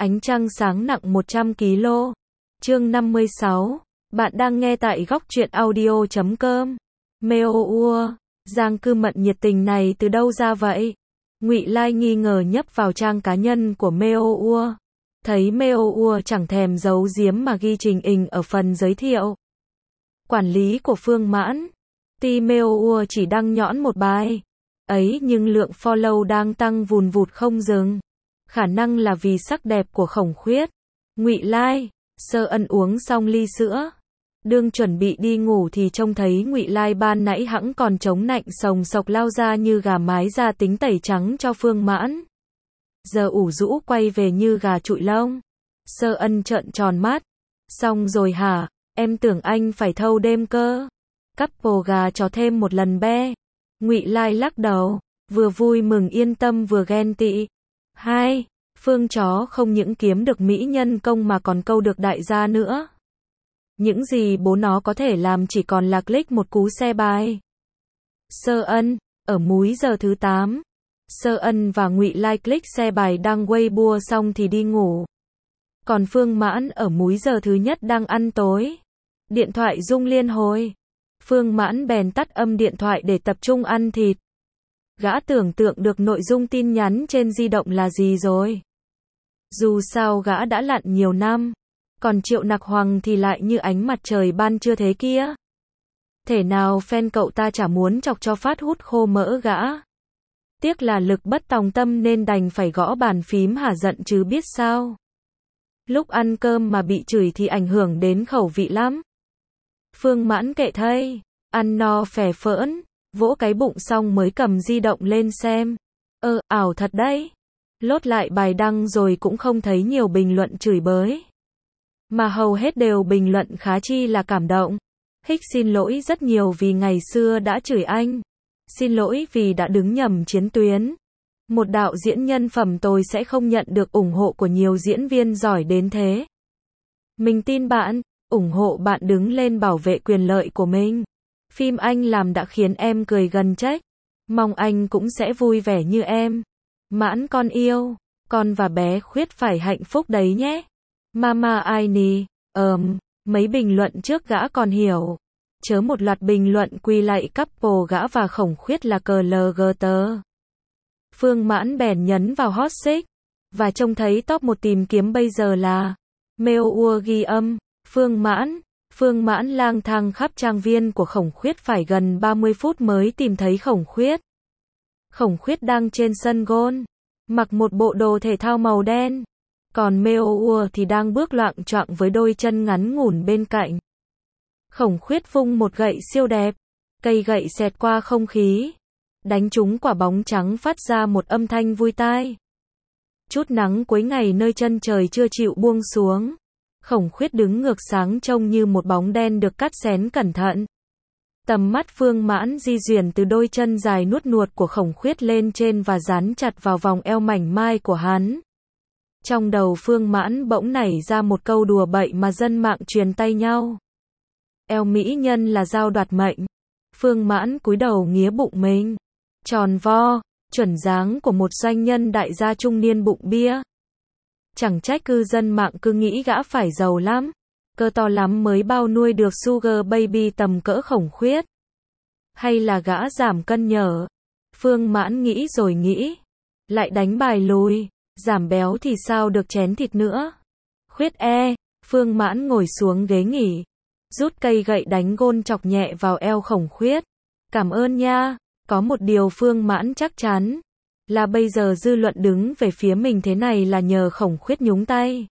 Ánh trăng sáng nặng 100 kg. Chương 56. Bạn đang nghe tại góc truyện audio.com. Meo ua, Giang Cư Mận nhiệt tình này từ đâu ra vậy? Ngụy Lai nghi ngờ nhấp vào trang cá nhân của Meo ua. Thấy Meo ua chẳng thèm giấu giếm mà ghi trình hình ở phần giới thiệu. Quản lý của Phương Mãn. Ti Meo ua chỉ đăng nhõn một bài. Ấy nhưng lượng follow đang tăng vùn vụt không dừng. Khả năng là vì sắc đẹp của Khổng Khuyết. Ngụy Lai, Sơ Ân uống xong ly sữa. Đương chuẩn bị đi ngủ thì trông thấy Ngụy Lai ban nãy hẵng còn chống nạnh sồng sộc lao ra như gà mái ra tính tẩy trắng cho Phương Mãn. Giờ ủ rũ quay về như gà trụi lông. Sơ Ân trợn tròn mắt. Xong rồi hả, em tưởng anh phải thâu đêm cơ. Couple gà cho thêm một lần be. Ngụy Lai lắc đầu, vừa vui mừng yên tâm vừa ghen tị. Hai, Phương chó không những kiếm được mỹ nhân công mà còn câu được đại gia nữa. Những gì bố nó có thể làm chỉ còn là click một cú xe bài. Sơ Ân, ở múi giờ thứ 8. Sơ Ân và Ngụy Lai click xe bài đăng Weibo xong thì đi ngủ. Còn Phương Mãn ở múi giờ thứ nhất đang ăn tối. Điện thoại rung liên hồi. Phương Mãn bèn tắt âm điện thoại để tập trung ăn thịt. Gã tưởng tượng được nội dung tin nhắn trên di động là gì rồi. Dù sao gã đã lặn nhiều năm. Còn Triệu Nặc Hoàng thì lại như ánh mặt trời ban trưa thế kia. Thể nào fan cậu ta chả muốn chọc cho phát hút khô mỡ gã. Tiếc là lực bất tòng tâm nên đành phải gõ bàn phím hả giận chứ biết sao. Lúc ăn cơm mà bị chửi thì ảnh hưởng đến khẩu vị lắm. Phương Mãn kệ thây, ăn no phè phỡn, vỗ cái bụng xong mới cầm di động lên xem. Ảo thật đấy. Lốt lại bài đăng rồi cũng không thấy nhiều bình luận chửi bới. Mà hầu hết đều bình luận khá chi là cảm động. Hích xin lỗi rất nhiều vì ngày xưa đã chửi anh. Xin lỗi vì đã đứng nhầm chiến tuyến. Một đạo diễn nhân phẩm tồi sẽ không nhận được ủng hộ của nhiều diễn viên giỏi đến thế. Mình tin bạn, ủng hộ bạn đứng lên bảo vệ quyền lợi của mình. Phim anh làm đã khiến em cười gần chết. Mong anh cũng sẽ vui vẻ như em. Mãn con yêu, con và bé Khuyết phải hạnh phúc đấy nhé. Mama ai nì, mấy bình luận trước gã còn hiểu. Chớ một loạt bình luận quy lại couple gã và Khổng Khuyết là cờ LGT. Phương Mãn bèn nhấn vào hot search. Và trông thấy top 1 tìm kiếm bây giờ là Meo ua ghi âm, Phương Mãn lang thang khắp trang viên của Khổng Khuyết phải gần 30 phút mới tìm thấy Khổng Khuyết. Khổng Khuyết đang trên sân golf, mặc một bộ đồ thể thao màu đen. Còn Meo ua thì đang bước loạng choạng với đôi chân ngắn ngủn bên cạnh. Khổng Khuyết vung một gậy siêu đẹp. Cây gậy xẹt qua không khí. Đánh trúng quả bóng trắng phát ra một âm thanh vui tai. Chút nắng cuối ngày nơi chân trời chưa chịu buông xuống. Khổng Khuyết đứng ngược sáng trông như một bóng đen được cắt xén cẩn thận. Tầm mắt Phương Mãn di chuyển từ đôi chân dài nuốt nuột của Khổng Khuyết lên trên và dán chặt vào vòng eo mảnh mai của hắn. Trong đầu Phương Mãn bỗng nảy ra một câu đùa bậy mà dân mạng truyền tay nhau. Eo mỹ nhân là dao đoạt mệnh. Phương Mãn cúi đầu nghía bụng mình. Tròn vo, chuẩn dáng của một doanh nhân đại gia trung niên bụng bia. Chẳng trách cư dân mạng cứ nghĩ gã phải giàu lắm. Cơ to lắm mới bao nuôi được sugar baby tầm cỡ Khổng Khuyết. Hay là gã giảm cân nhở? Phương Mãn nghĩ rồi nghĩ. Lại đánh bài lùi. Giảm béo thì sao được chén thịt nữa. Khuyết Phương Mãn ngồi xuống ghế nghỉ. Rút cây gậy đánh gôn chọc nhẹ vào eo Khổng Khuyết. Cảm ơn nha. Có một điều Phương Mãn chắc chắn. Là bây giờ dư luận đứng về phía mình thế này là nhờ Khổng Khuyết nhúng tay.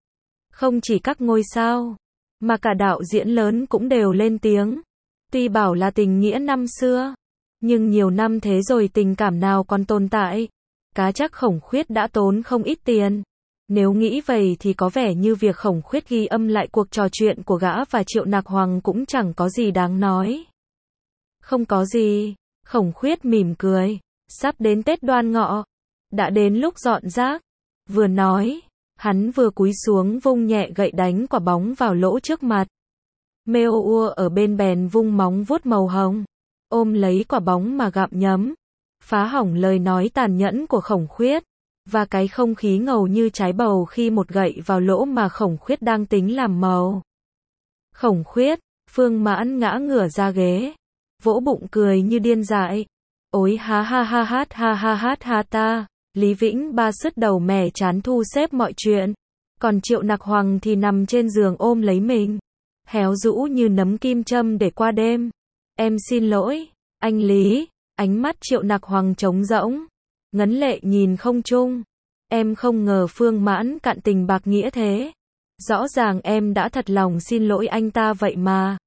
Không chỉ các ngôi sao, mà cả đạo diễn lớn cũng đều lên tiếng. Tuy bảo là tình nghĩa năm xưa, nhưng nhiều năm thế rồi tình cảm nào còn tồn tại. Cá chắc Khổng Khuyết đã tốn không ít tiền. Nếu nghĩ vậy thì có vẻ như việc Khổng Khuyết ghi âm lại cuộc trò chuyện của gã và Triệu Nặc Hoàng cũng chẳng có gì đáng nói. Không có gì, Khổng Khuyết mỉm cười. Sắp đến Tết Đoan Ngọ. Đã đến lúc dọn rác. Vừa nói, hắn vừa cúi xuống vung nhẹ gậy đánh quả bóng vào lỗ trước mặt. Meo ua ở bên bèn vung móng vuốt màu hồng. Ôm lấy quả bóng mà gặm nhấm. Phá hỏng lời nói tàn nhẫn của Khổng Khuyết. và cái không khí ngầu như trái bầu khi một gậy vào lỗ mà Khổng Khuyết đang tính làm màu. Khổng Khuyết, Phương Mãn ngã ngửa ra ghế, vỗ bụng cười như điên dại. Ối ha ha ha hát ha ha hát ha ta. Lý Vĩnh Ba sứt đầu mẻ chán thu xếp mọi chuyện. Còn Triệu Nặc Hoàng thì nằm trên giường ôm lấy mình, héo rũ như nấm kim châm để qua đêm. Em xin lỗi, anh Lý. Ánh mắt Triệu Nặc Hoàng trống rỗng, ngấn lệ nhìn không trung. Em không ngờ Phương Mãn cạn tình bạc nghĩa thế. Rõ ràng em đã thật lòng xin lỗi anh ta vậy mà.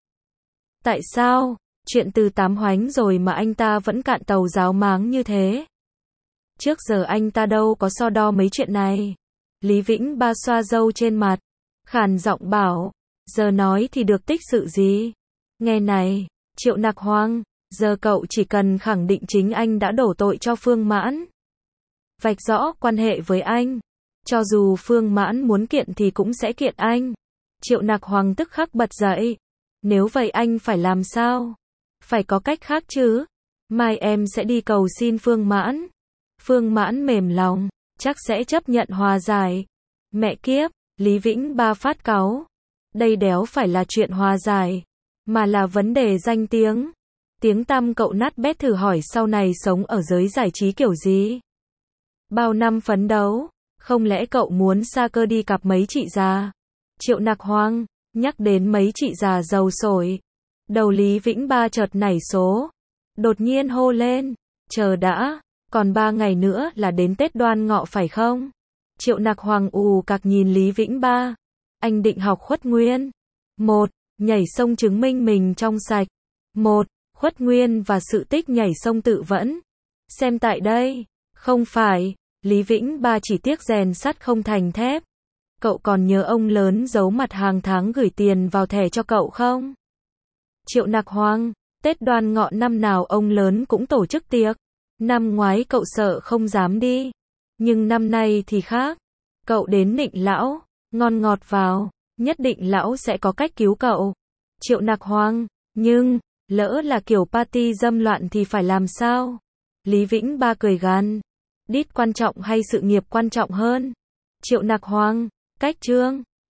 Tại sao, chuyện từ Tám Hoánh rồi mà anh ta vẫn cạn tàu ráo máng như thế? Trước giờ anh ta đâu có so đo mấy chuyện này. Lý Vĩnh Ba xoa râu trên mặt, khàn giọng bảo, giờ nói thì được tích sự gì? Nghe này, Triệu Nặc Hoàng, giờ cậu chỉ cần khẳng định chính anh đã đổ tội cho Phương Mãn, vạch rõ quan hệ với anh. Cho dù Phương Mãn muốn kiện thì cũng sẽ kiện anh. Triệu Nặc Hoàng tức khắc bật dậy. Nếu vậy anh phải làm sao? Phải có cách khác chứ. Mai em sẽ đi cầu xin Phương Mãn. Phương Mãn mềm lòng, chắc sẽ chấp nhận hòa giải. Mẹ kiếp, Lý Vĩnh Ba phát cáu. Đây đéo phải là chuyện hòa giải, mà là vấn đề danh tiếng. Tiếng tăm cậu nát bét, thử hỏi sau này sống ở giới giải trí kiểu gì? Bao năm phấn đấu, không lẽ cậu muốn sa cơ đi cặp mấy chị già? Triệu Nặc Hoàng, nhắc đến mấy chị già giàu sổi, đầu Lý Vĩnh Ba chợt nảy số. Đột nhiên hô lên, chờ đã, còn 3 ngày nữa là đến Tết Đoan Ngọ phải không? Triệu Nặc Hoàng ù cạc nhìn Lý Vĩnh Ba. Anh định học Khuất Nguyên. 1. Nhảy sông chứng minh mình trong sạch. 1. Khuất Nguyên và sự tích nhảy sông tự vẫn. Xem tại đây. Không phải, Lý Vĩnh Ba chỉ tiếc rèn sắt không thành thép. Cậu còn nhớ ông lớn giấu mặt hàng tháng gửi tiền vào thẻ cho cậu không? Triệu Nặc Hoàng, Tết Đoan Ngọ năm nào ông lớn cũng tổ chức tiệc. Năm ngoái cậu sợ không dám đi, nhưng năm nay thì khác. Cậu đến nịnh lão, ngon ngọt vào, nhất định lão sẽ có cách cứu cậu. Triệu Nặc Hoàng, nhưng, lỡ là kiểu party dâm loạn thì phải làm sao? Lý Vĩnh Ba cười gằn. Đít quan trọng hay sự nghiệp quan trọng hơn? Triệu Nặc Hoàng, cách chương.